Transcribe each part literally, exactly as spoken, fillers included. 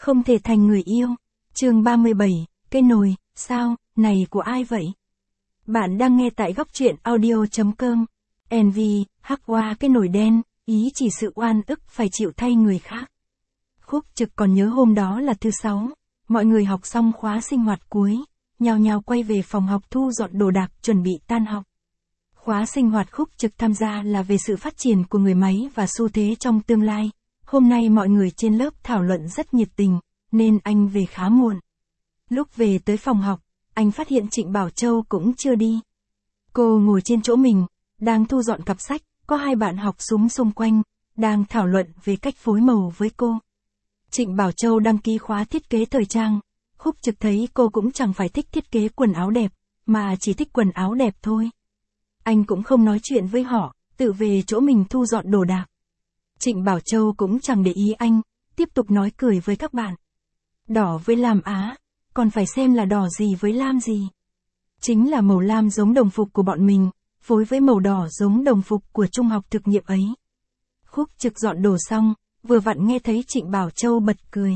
Không thể thành người yêu. Chương ba mươi bảy, cây nồi, sao, này của ai vậy? Bạn đang nghe tại góc truyện audio chấm com. en vê, hắc hoa cái nồi đen, ý chỉ sự oan ức phải chịu thay người khác. Khúc Trực còn nhớ hôm đó là thứ sáu, mọi người học xong khóa sinh hoạt cuối, nhao nhao quay về phòng học thu dọn đồ đạc chuẩn bị tan học. Khóa sinh hoạt Khúc Trực tham gia là về sự phát triển của người máy và xu thế trong tương lai. Hôm nay mọi người trên lớp thảo luận rất nhiệt tình, nên anh về khá muộn. Lúc về tới phòng học, anh phát hiện Trịnh Bảo Châu cũng chưa đi. Cô ngồi trên chỗ mình, đang thu dọn cặp sách, có hai bạn học súm xung quanh, đang thảo luận về cách phối màu với cô. Trịnh Bảo Châu đăng ký khóa thiết kế thời trang. Khúc Trực thấy cô cũng chẳng phải thích thiết kế quần áo đẹp, mà chỉ thích quần áo đẹp thôi. Anh cũng không nói chuyện với họ, tự về chỗ mình thu dọn đồ đạc. Trịnh Bảo Châu cũng chẳng để ý anh, tiếp tục nói cười với các bạn. Đỏ với lam á, còn phải xem là đỏ gì với lam gì. Chính là màu lam giống đồng phục của bọn mình, phối với màu đỏ giống đồng phục của trung học thực nghiệm ấy. Khúc Trực dọn đồ xong, vừa vặn nghe thấy Trịnh Bảo Châu bật cười.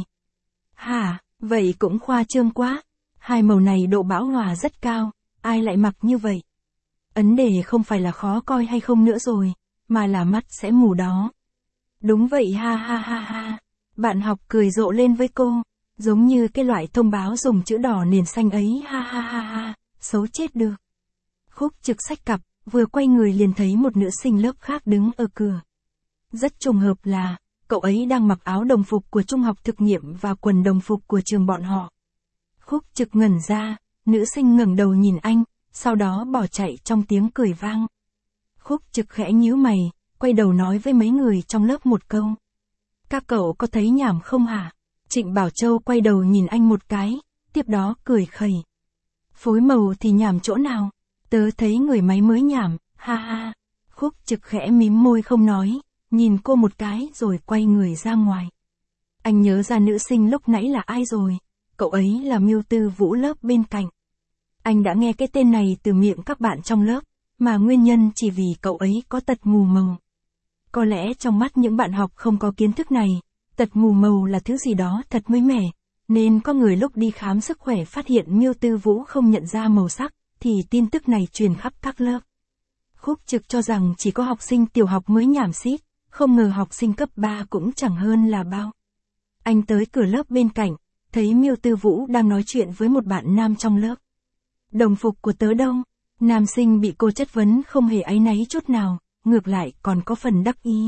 Hả, vậy cũng khoa trương quá. Hai màu này độ bão hòa rất cao, ai lại mặc như vậy? Vấn đề không phải là khó coi hay không nữa rồi, mà là mắt sẽ mù đó. Đúng vậy ha ha ha ha. Bạn học cười rộ lên với cô, giống như cái loại thông báo dùng chữ đỏ nền xanh ấy ha ha ha ha, xấu chết được. Khúc Trực xách cặp, vừa quay người liền thấy một nữ sinh lớp khác đứng ở cửa. Rất trùng hợp là, cậu ấy đang mặc áo đồng phục của trung học thực nghiệm và quần đồng phục của trường bọn họ. Khúc Trực ngẩn ra, nữ sinh ngẩng đầu nhìn anh, sau đó bỏ chạy trong tiếng cười vang. Khúc Trực khẽ nhíu mày, quay đầu nói với mấy người trong lớp một câu. Các cậu có thấy nhảm không hả? Trịnh Bảo Châu quay đầu nhìn anh một cái, tiếp đó cười khẩy. Phối màu thì nhảm chỗ nào? Tớ thấy người máy mới nhảm, ha ha. Khúc Trực khẽ mím môi không nói, nhìn cô một cái rồi quay người ra ngoài. Anh nhớ ra nữ sinh lúc nãy là ai rồi, cậu ấy là Miêu Tư Vũ lớp bên cạnh. Anh đã nghe cái tên này từ miệng các bạn trong lớp, mà nguyên nhân chỉ vì cậu ấy có tật mù màu. Có lẽ trong mắt những bạn học không có kiến thức này, tật mù màu là thứ gì đó thật mới mẻ, nên có người lúc đi khám sức khỏe phát hiện Miêu Tư Vũ không nhận ra màu sắc, thì tin tức này truyền khắp các lớp. Khúc Trực cho rằng chỉ có học sinh tiểu học mới nhảm xít, không ngờ học sinh cấp ba cũng chẳng hơn là bao. Anh tới cửa lớp bên cạnh, thấy Miêu Tư Vũ đang nói chuyện với một bạn nam trong lớp. Đồng phục của tớ đâu? Nam sinh bị cô chất vấn không hề áy náy chút nào, ngược lại còn có phần đắc ý.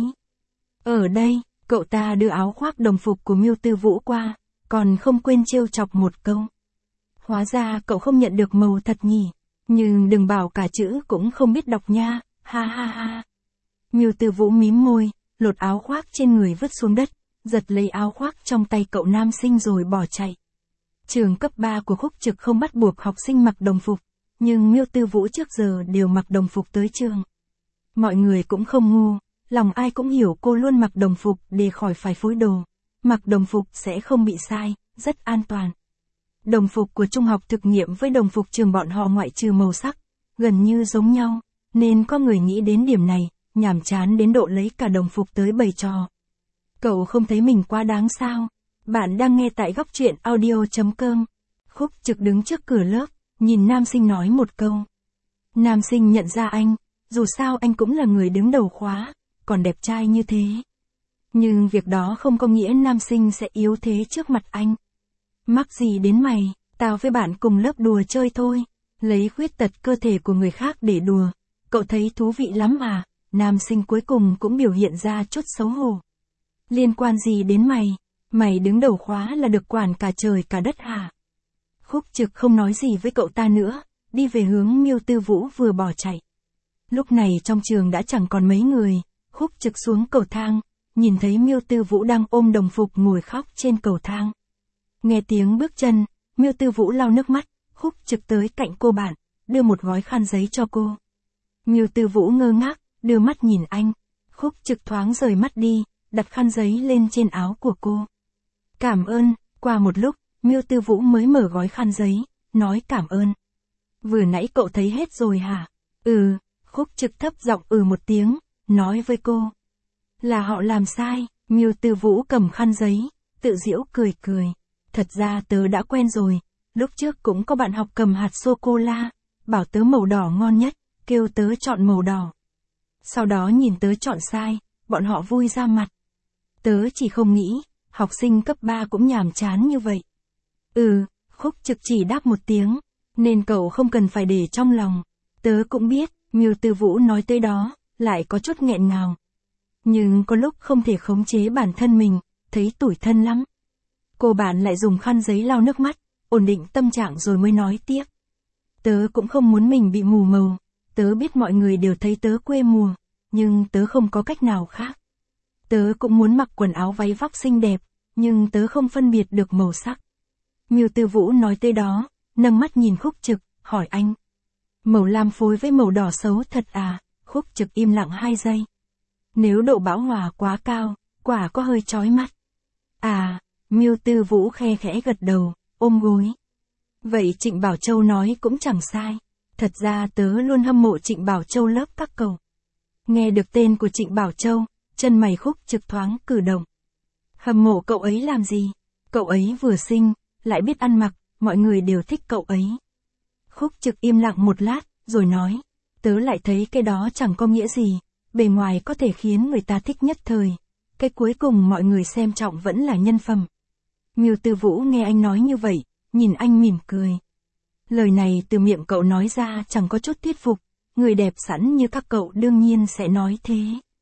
Ở đây, cậu ta đưa áo khoác đồng phục của Miêu Tư Vũ qua, còn không quên trêu chọc một câu. Hóa ra cậu không nhận được màu thật nhỉ, nhưng đừng bảo cả chữ cũng không biết đọc nha, ha ha ha. Miêu Tư Vũ mím môi, lột áo khoác trên người vứt xuống đất, giật lấy áo khoác trong tay cậu nam sinh rồi bỏ chạy. Trường cấp ba của Khúc Trực không bắt buộc học sinh mặc đồng phục, nhưng Miêu Tư Vũ trước giờ đều mặc đồng phục tới trường. Mọi người cũng không ngu, lòng ai cũng hiểu cô luôn mặc đồng phục để khỏi phải phối đồ. Mặc đồng phục sẽ không bị sai, rất an toàn. Đồng phục của trung học thực nghiệm với đồng phục trường bọn họ ngoại trừ màu sắc, gần như giống nhau, nên có người nghĩ đến điểm này, nhàm chán đến độ lấy cả đồng phục tới bày trò. Cậu không thấy mình quá đáng sao? Bạn đang nghe tại góc truyện audio chấm com. Khúc Trực đứng trước cửa lớp, nhìn nam sinh nói một câu. Nam sinh nhận ra anh, dù sao anh cũng là người đứng đầu khóa, còn đẹp trai như thế. Nhưng việc đó không có nghĩa nam sinh sẽ yếu thế trước mặt anh. Mắc gì đến mày, tao với bạn cùng lớp đùa chơi thôi, lấy khuyết tật cơ thể của người khác để đùa, cậu thấy thú vị lắm à? Nam sinh cuối cùng cũng biểu hiện ra chút xấu hổ. Liên quan gì đến mày, mày đứng đầu khóa là được quản cả trời cả đất hả? Khúc Trực không nói gì với cậu ta nữa, đi về hướng Miêu Tư Vũ vừa bỏ chạy. Lúc này trong trường đã chẳng còn mấy người, Khúc Trực xuống cầu thang, nhìn thấy Miêu Tư Vũ đang ôm đồng phục ngồi khóc trên cầu thang. Nghe tiếng bước chân, Miêu Tư Vũ lau nước mắt, Khúc Trực tới cạnh cô bạn, đưa một gói khăn giấy cho cô. Miêu Tư Vũ ngơ ngác, đưa mắt nhìn anh, Khúc Trực thoáng rời mắt đi, đặt khăn giấy lên trên áo của cô. Cảm ơn. Qua một lúc, Miêu Tư Vũ mới mở gói khăn giấy, nói cảm ơn. Vừa nãy cậu thấy hết rồi hả? Ừ. Khúc Trực thấp giọng ừ một tiếng, nói với cô. Là họ làm sai. Miêu Tư Vũ cầm khăn giấy, tự giễu cười cười. Thật ra tớ đã quen rồi, lúc trước cũng có bạn học cầm hạt sô-cô-la, bảo tớ màu đỏ ngon nhất, kêu tớ chọn màu đỏ. Sau đó nhìn tớ chọn sai, bọn họ vui ra mặt. Tớ chỉ không nghĩ, học sinh cấp ba cũng nhàm chán như vậy. Ừ, Khúc Trực chỉ đáp một tiếng, nên cậu không cần phải để trong lòng. Tớ cũng biết, Miêu Tư Vũ nói tới đó, lại có chút nghẹn ngào. Nhưng có lúc không thể khống chế bản thân mình, thấy tủi thân lắm. Cô bạn lại dùng khăn giấy lau nước mắt, ổn định tâm trạng rồi mới nói tiếp. Tớ cũng không muốn mình bị mù màu, tớ biết mọi người đều thấy tớ quê mùa, nhưng tớ không có cách nào khác. Tớ cũng muốn mặc quần áo váy vóc xinh đẹp, nhưng tớ không phân biệt được màu sắc. Miêu Tư Vũ nói tới đó, nâng mắt nhìn Khúc Trực, hỏi anh. Màu lam phối với màu đỏ xấu thật à? Khúc Trực im lặng hai giây. Nếu độ bão hòa quá cao, quả có hơi chói mắt. À, Miêu Tư Vũ khe khẽ gật đầu, ôm gối. Vậy Trịnh Bảo Châu nói cũng chẳng sai. Thật ra tớ luôn hâm mộ Trịnh Bảo Châu lớp các cậu. Nghe được tên của Trịnh Bảo Châu, chân mày Khúc Trực thoáng cử động. Hâm mộ cậu ấy làm gì? Cậu ấy vừa xinh, lại biết ăn mặc, mọi người đều thích cậu ấy. Khúc Trực im lặng một lát, rồi nói. Tớ lại thấy cái đó chẳng có nghĩa gì, bề ngoài có thể khiến người ta thích nhất thời. Cái cuối cùng mọi người xem trọng vẫn là nhân phẩm. Miêu Tư Vũ nghe anh nói như vậy, nhìn anh mỉm cười. Lời này từ miệng cậu nói ra chẳng có chút thuyết phục, người đẹp sẵn như các cậu đương nhiên sẽ nói thế.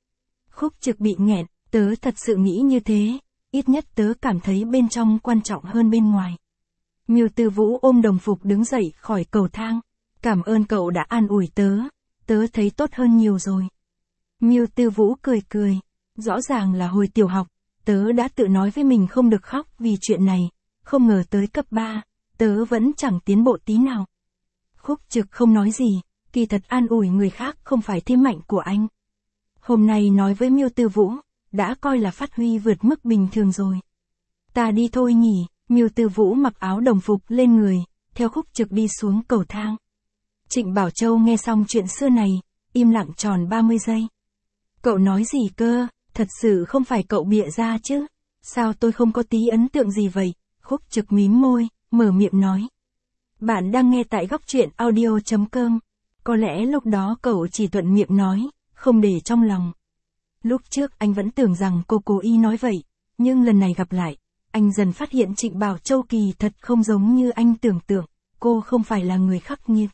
Khúc Trực bị nghẹn, tớ thật sự nghĩ như thế, ít nhất tớ cảm thấy bên trong quan trọng hơn bên ngoài. Miêu Tư Vũ ôm đồng phục đứng dậy khỏi cầu thang. Cảm ơn cậu đã an ủi tớ, tớ thấy tốt hơn nhiều rồi. Miêu Tư Vũ cười cười, rõ ràng là hồi tiểu học, tớ đã tự nói với mình không được khóc vì chuyện này, không ngờ tới cấp ba, tớ vẫn chẳng tiến bộ tí nào. Khúc Trực không nói gì, kỳ thật an ủi người khác không phải thế mạnh của anh. Hôm nay nói với Miêu Tư Vũ, đã coi là phát huy vượt mức bình thường rồi. Ta đi thôi nhỉ. Miêu Tư Vũ mặc áo đồng phục lên người, theo Khúc Trực đi xuống cầu thang. Trịnh Bảo Châu nghe xong chuyện xưa này, im lặng tròn ba mươi giây. Cậu nói gì cơ, thật sự không phải cậu bịa ra chứ? Sao tôi không có tí ấn tượng gì vậy? Khúc Trực mím môi, mở miệng nói. Bạn đang nghe tại góc truyện audio chấm com. Có lẽ lúc đó cậu chỉ thuận miệng nói, không để trong lòng. Lúc trước anh vẫn tưởng rằng cô cố ý nói vậy, nhưng lần này gặp lại, anh dần phát hiện Trịnh Bảo Châu kỳ thật không giống như anh tưởng tượng, cô không phải là người khắc nghiệt.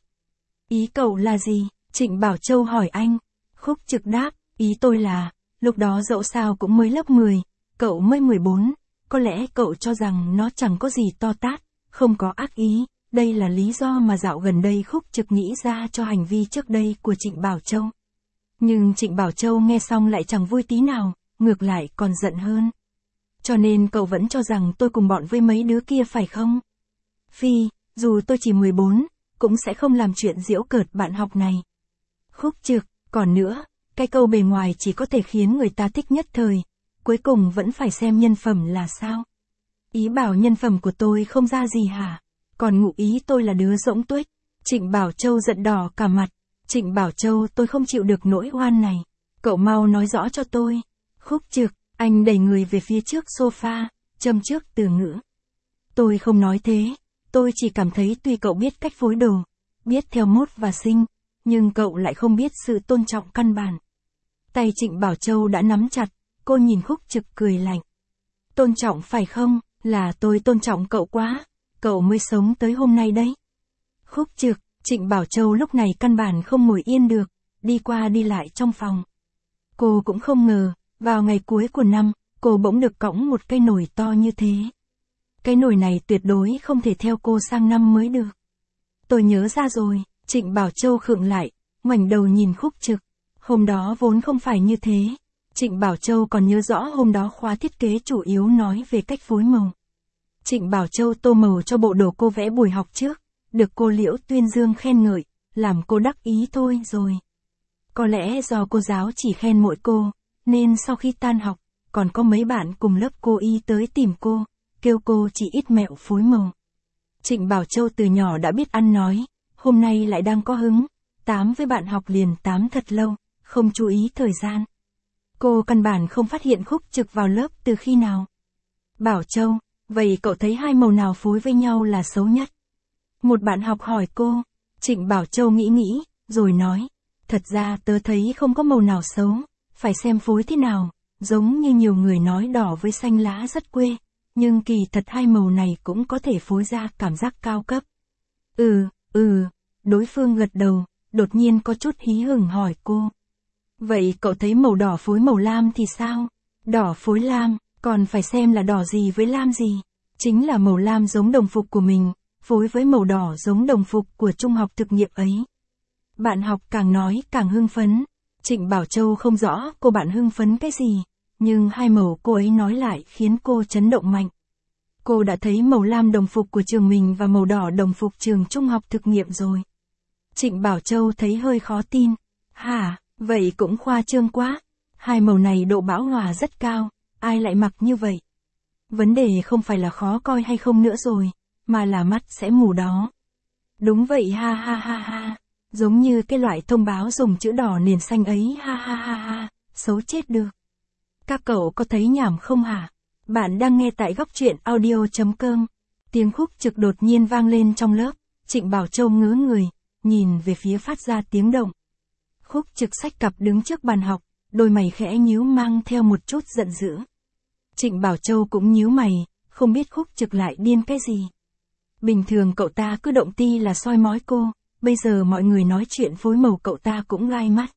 Ý cậu là gì? Trịnh Bảo Châu hỏi anh. Khúc Trực đáp, ý tôi là, lúc đó dẫu sao cũng mới lớp mười, cậu mới mười bốn, có lẽ cậu cho rằng nó chẳng có gì to tát, không có ác ý, đây là lý do mà dạo gần đây Khúc Trực nghĩ ra cho hành vi trước đây của Trịnh Bảo Châu. Nhưng Trịnh Bảo Châu nghe xong lại chẳng vui tí nào, ngược lại còn giận hơn. Cho nên cậu vẫn cho rằng tôi cùng bọn với mấy đứa kia phải không? Phi, dù tôi chỉ mười bốn, cũng sẽ không làm chuyện giễu cợt bạn học này. Khúc Trực, còn nữa, cái câu bề ngoài chỉ có thể khiến người ta thích nhất thời, cuối cùng vẫn phải xem nhân phẩm là sao. Ý bảo nhân phẩm của tôi không ra gì hả? Còn ngụ ý tôi là đứa rỗng tuếch. Trịnh Bảo Châu giận đỏ cả mặt. Trịnh Bảo Châu, tôi không chịu được nỗi oan này. Cậu mau nói rõ cho tôi. Khúc Trực, anh đẩy người về phía trước sofa, châm trước từ ngữ. Tôi không nói thế, tôi chỉ cảm thấy tuy cậu biết cách phối đồ, biết theo mốt và sinh, nhưng cậu lại không biết sự tôn trọng căn bản. Tay Trịnh Bảo Châu đã nắm chặt, cô nhìn Khúc Trực cười lạnh. Tôn trọng phải không, là tôi tôn trọng cậu quá, cậu mới sống tới hôm nay đấy. Khúc Trực, Trịnh Bảo Châu lúc này căn bản không ngồi yên được, đi qua đi lại trong phòng. Cô cũng không ngờ, vào ngày cuối của năm, cô bỗng được cõng một cái nồi to như thế. Cái nồi này tuyệt đối không thể theo cô sang năm mới được. Tôi nhớ ra rồi, Trịnh Bảo Châu khựng lại, ngoảnh đầu nhìn Khúc Trực. Hôm đó vốn không phải như thế. Trịnh Bảo Châu còn nhớ rõ hôm đó khóa thiết kế chủ yếu nói về cách phối màu. Trịnh Bảo Châu tô màu cho bộ đồ cô vẽ buổi học trước, được cô Liễu Tuyên Dương khen ngợi, làm cô đắc ý thôi rồi. Có lẽ do cô giáo chỉ khen mỗi cô, nên sau khi tan học, còn có mấy bạn cùng lớp cô y tới tìm cô, kêu cô chỉ ít mẹo phối màu. Trịnh Bảo Châu từ nhỏ đã biết ăn nói, hôm nay lại đang có hứng, tám với bạn học liền tám thật lâu, không chú ý thời gian. Cô căn bản không phát hiện Khúc Trực vào lớp từ khi nào. Bảo Châu, vậy cậu thấy hai màu nào phối với nhau là xấu nhất? Một bạn học hỏi cô. Trịnh Bảo Châu nghĩ nghĩ, rồi nói. Thật ra tớ thấy không có màu nào xấu, phải xem phối thế nào. Giống như nhiều người nói đỏ với xanh lá rất quê, nhưng kỳ thật hai màu này cũng có thể phối ra cảm giác cao cấp. Ừ, ừ, đối phương gật đầu, đột nhiên có chút hí hửng hỏi cô. Vậy cậu thấy màu đỏ phối màu lam thì sao? Đỏ phối lam, còn phải xem là đỏ gì với lam gì. Chính là màu lam giống đồng phục của mình, phối với màu đỏ giống đồng phục của trung học thực nghiệm ấy. Bạn học càng nói càng hưng phấn. Trịnh Bảo Châu không rõ cô bạn hưng phấn cái gì, nhưng hai màu cô ấy nói lại khiến cô chấn động mạnh. Cô đã thấy màu lam đồng phục của trường mình và màu đỏ đồng phục trường trung học thực nghiệm rồi. Trịnh Bảo Châu thấy hơi khó tin. Hả, vậy cũng khoa trương quá. Hai màu này độ bão hòa rất cao, ai lại mặc như vậy? Vấn đề không phải là khó coi hay không nữa rồi, mà là mắt sẽ mù đó. Đúng vậy ha ha ha ha. Giống như cái loại thông báo dùng chữ đỏ nền xanh ấy ha ha ha ha, xấu chết được. Các cậu có thấy nhảm không hả? Bạn đang nghe tại góc truyện audio.com. Tiếng khúc trực đột nhiên vang lên trong lớp, Trịnh Bảo Châu ngớ người, nhìn về phía phát ra tiếng động. Khúc trực xách cặp đứng trước bàn học, đôi mày khẽ nhíu mang theo một chút giận dữ. Trịnh Bảo Châu cũng nhíu mày, không biết khúc trực lại điên cái gì. Bình thường cậu ta cứ động ti là soi mói cô, bây giờ mọi người nói chuyện phối màu cậu ta cũng gai mắt.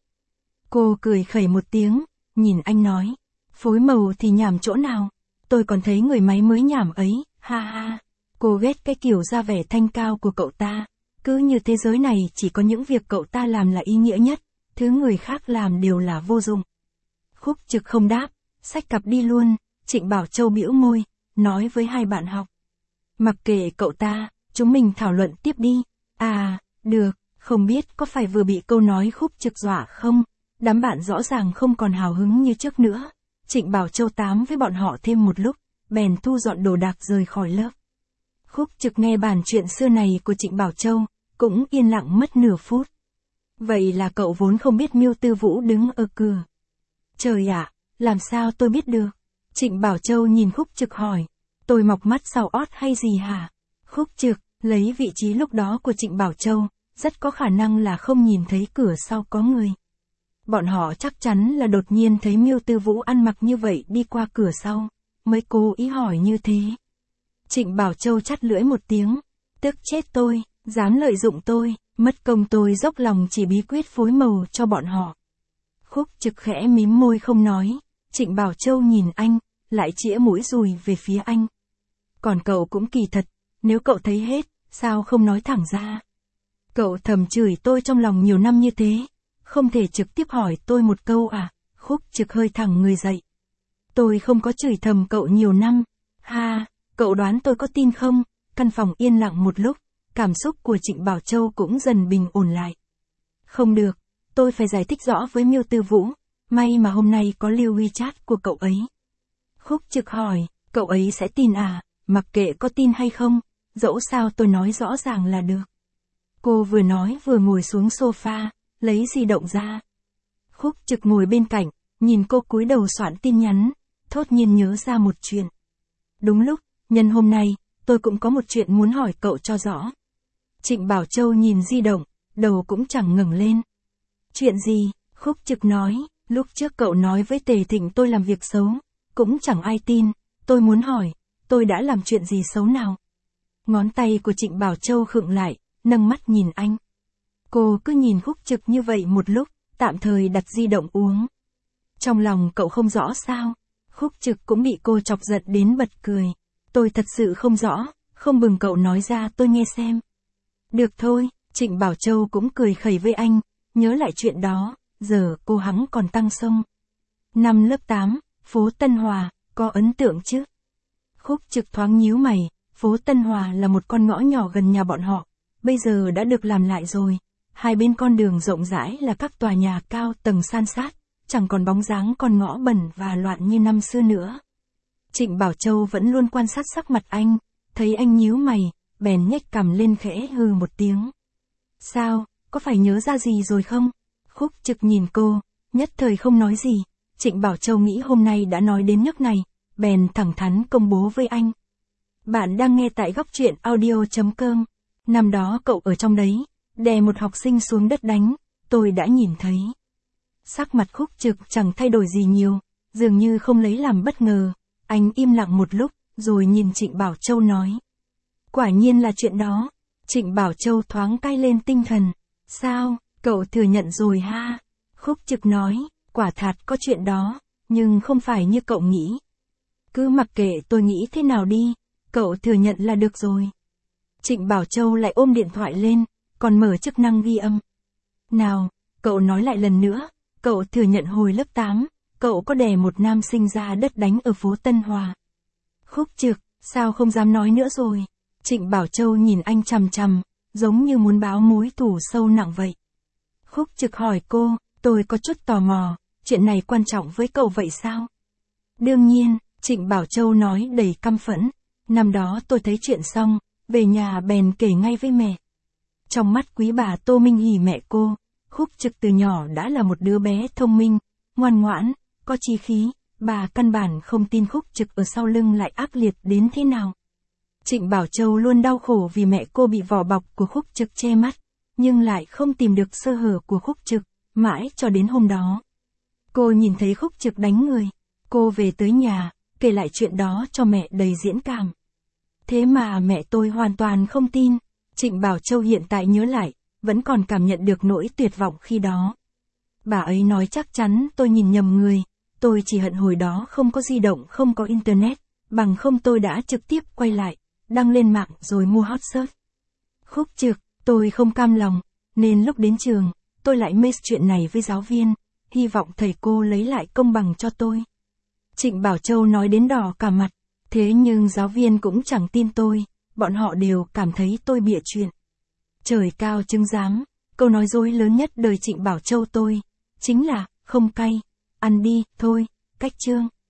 Cô cười khẩy một tiếng, nhìn anh nói, phối màu thì nhảm chỗ nào, tôi còn thấy người máy mới nhảm ấy, ha ha. Cô ghét cái kiểu ra vẻ thanh cao của cậu ta, cứ như thế giới này chỉ có những việc cậu ta làm là ý nghĩa nhất, thứ người khác làm đều là vô dụng. Khúc trực không đáp, xách cặp đi luôn. Trịnh Bảo Châu bĩu môi, nói với hai bạn học. Mặc kệ cậu ta, chúng mình thảo luận tiếp đi. À, được, không biết có phải vừa bị câu nói khúc trực dọa không? Đám bạn rõ ràng không còn hào hứng như trước nữa. Trịnh Bảo Châu tám với bọn họ thêm một lúc, bèn thu dọn đồ đạc rời khỏi lớp. Khúc trực nghe bàn chuyện xưa này của Trịnh Bảo Châu, cũng yên lặng mất nửa phút. Vậy là cậu vốn không biết Miêu Tư Vũ đứng ở cửa. Trời ạ, làm sao tôi biết được? Trịnh Bảo Châu nhìn khúc trực hỏi. Tôi mọc mắt sau ót hay gì hả? Khúc trực, lấy vị trí lúc đó của Trịnh Bảo Châu, rất có khả năng là không nhìn thấy cửa sau có người. Bọn họ chắc chắn là đột nhiên thấy Miêu Tư Vũ ăn mặc như vậy đi qua cửa sau, mới cố ý hỏi như thế. Trịnh Bảo Châu chắt lưỡi một tiếng, tức chết tôi, dám lợi dụng tôi, mất công tôi dốc lòng chỉ bí quyết phối màu cho bọn họ. Khúc trực khẽ mím môi không nói, Trịnh Bảo Châu nhìn anh, lại chĩa mũi dùi về phía anh. Còn cậu cũng kỳ thật, nếu cậu thấy hết, sao không nói thẳng ra? Cậu thầm chửi tôi trong lòng nhiều năm như thế, không thể trực tiếp hỏi tôi một câu à? Khúc trực hơi thẳng người dậy. Tôi không có chửi thầm cậu nhiều năm. Ha, cậu đoán tôi có tin không? Căn phòng yên lặng một lúc, cảm xúc của Trịnh Bảo Châu cũng dần bình ổn lại. Không được, tôi phải giải thích rõ với Miêu Tư Vũ, may mà hôm nay có lưu WeChat của cậu ấy. Khúc trực hỏi, cậu ấy sẽ tin à? Mặc kệ có tin hay không, dẫu sao tôi nói rõ ràng là được. Cô vừa nói vừa ngồi xuống sofa, lấy di động ra. Khúc trực ngồi bên cạnh, nhìn cô cúi đầu soạn tin nhắn, thốt nhiên nhớ ra một chuyện. Đúng lúc, nhân hôm nay, tôi cũng có một chuyện muốn hỏi cậu cho rõ. Trịnh Bảo Châu nhìn di động, đầu cũng chẳng ngẩng lên. Chuyện gì? Khúc trực nói, lúc trước cậu nói với Tề Thịnh tôi làm việc xấu, cũng chẳng ai tin, tôi muốn hỏi, tôi đã làm chuyện gì xấu nào? Ngón tay của Trịnh Bảo Châu khựng lại, nâng mắt nhìn anh. Cô cứ nhìn khúc trực như vậy một lúc, tạm thời đặt di động uống. Trong lòng cậu không rõ sao? Khúc trực cũng bị cô chọc giận đến bật cười. Tôi thật sự không rõ, không bừng cậu nói ra tôi nghe xem. Được thôi, Trịnh Bảo Châu cũng cười khẩy với anh, nhớ lại chuyện đó, giờ cô hắn còn tăng sông. Năm lớp tám, phố Tân Hòa, có ấn tượng chứ? Khúc trực thoáng nhíu mày, phố Tân Hòa là một con ngõ nhỏ gần nhà bọn họ, bây giờ đã được làm lại rồi. Hai bên con đường rộng rãi là các tòa nhà cao tầng san sát, chẳng còn bóng dáng con ngõ bẩn và loạn như năm xưa nữa. Trịnh Bảo Châu vẫn luôn quan sát sắc mặt anh, thấy anh nhíu mày, bèn nhếch cằm lên khẽ hừ một tiếng. Sao, có phải nhớ ra gì rồi không? Khúc trực nhìn cô, nhất thời không nói gì. Trịnh Bảo Châu nghĩ hôm nay đã nói đến nước này, bèn thẳng thắn công bố với anh. Bạn đang nghe tại góc truyện audio.com. Năm đó cậu ở trong đấy, đè một học sinh xuống đất đánh, tôi đã nhìn thấy. Sắc mặt Khúc Trực chẳng thay đổi gì nhiều, dường như không lấy làm bất ngờ. Anh im lặng một lúc, rồi nhìn Trịnh Bảo Châu nói. Quả nhiên là chuyện đó. Trịnh Bảo Châu thoáng cay lên tinh thần. Sao, cậu thừa nhận rồi ha? Khúc Trực nói, quả thật có chuyện đó, nhưng không phải như cậu nghĩ. Cứ mặc kệ tôi nghĩ thế nào đi, cậu thừa nhận là được rồi. Trịnh Bảo Châu lại ôm điện thoại lên, còn mở chức năng ghi âm. Nào, cậu nói lại lần nữa, cậu thừa nhận hồi lớp tám, cậu có đè một nam sinh ra đất đánh ở phố Tân Hòa. Khúc Trực, sao không dám nói nữa rồi? Trịnh Bảo Châu nhìn anh chằm chằm, giống như muốn báo mối thù sâu nặng vậy. Khúc Trực hỏi cô, tôi có chút tò mò, chuyện này quan trọng với cậu vậy sao? Đương nhiên, Trịnh Bảo Châu nói đầy căm phẫn. Năm đó tôi thấy chuyện xong, về nhà bèn kể ngay với mẹ. Trong mắt quý bà Tô Minh Hỷ mẹ cô, Khúc Trực từ nhỏ đã là một đứa bé thông minh, ngoan ngoãn, có chí khí, bà căn bản không tin Khúc Trực ở sau lưng lại ác liệt đến thế nào. Trịnh Bảo Châu luôn đau khổ vì mẹ cô bị vỏ bọc của Khúc Trực che mắt, nhưng lại không tìm được sơ hở của Khúc Trực, mãi cho đến hôm đó. Cô nhìn thấy Khúc Trực đánh người, cô về tới nhà, kể lại chuyện đó cho mẹ đầy diễn cảm. Thế mà mẹ tôi hoàn toàn không tin. Trịnh Bảo Châu hiện tại nhớ lại, vẫn còn cảm nhận được nỗi tuyệt vọng khi đó. Bà ấy nói chắc chắn tôi nhìn nhầm người, tôi chỉ hận hồi đó không có di động, không có internet, bằng không tôi đã trực tiếp quay lại, đăng lên mạng rồi mua hot search. Khúc Trực, tôi không cam lòng, nên lúc đến trường, tôi lại mess chuyện này với giáo viên, hy vọng thầy cô lấy lại công bằng cho tôi. Trịnh Bảo Châu nói đến đỏ cả mặt, thế nhưng giáo viên cũng chẳng tin tôi, bọn họ đều cảm thấy tôi bịa chuyện. Trời cao chứng giám, câu nói dối lớn nhất đời Trịnh Bảo Châu tôi, chính là, không cay, ăn đi, thôi, cách chương.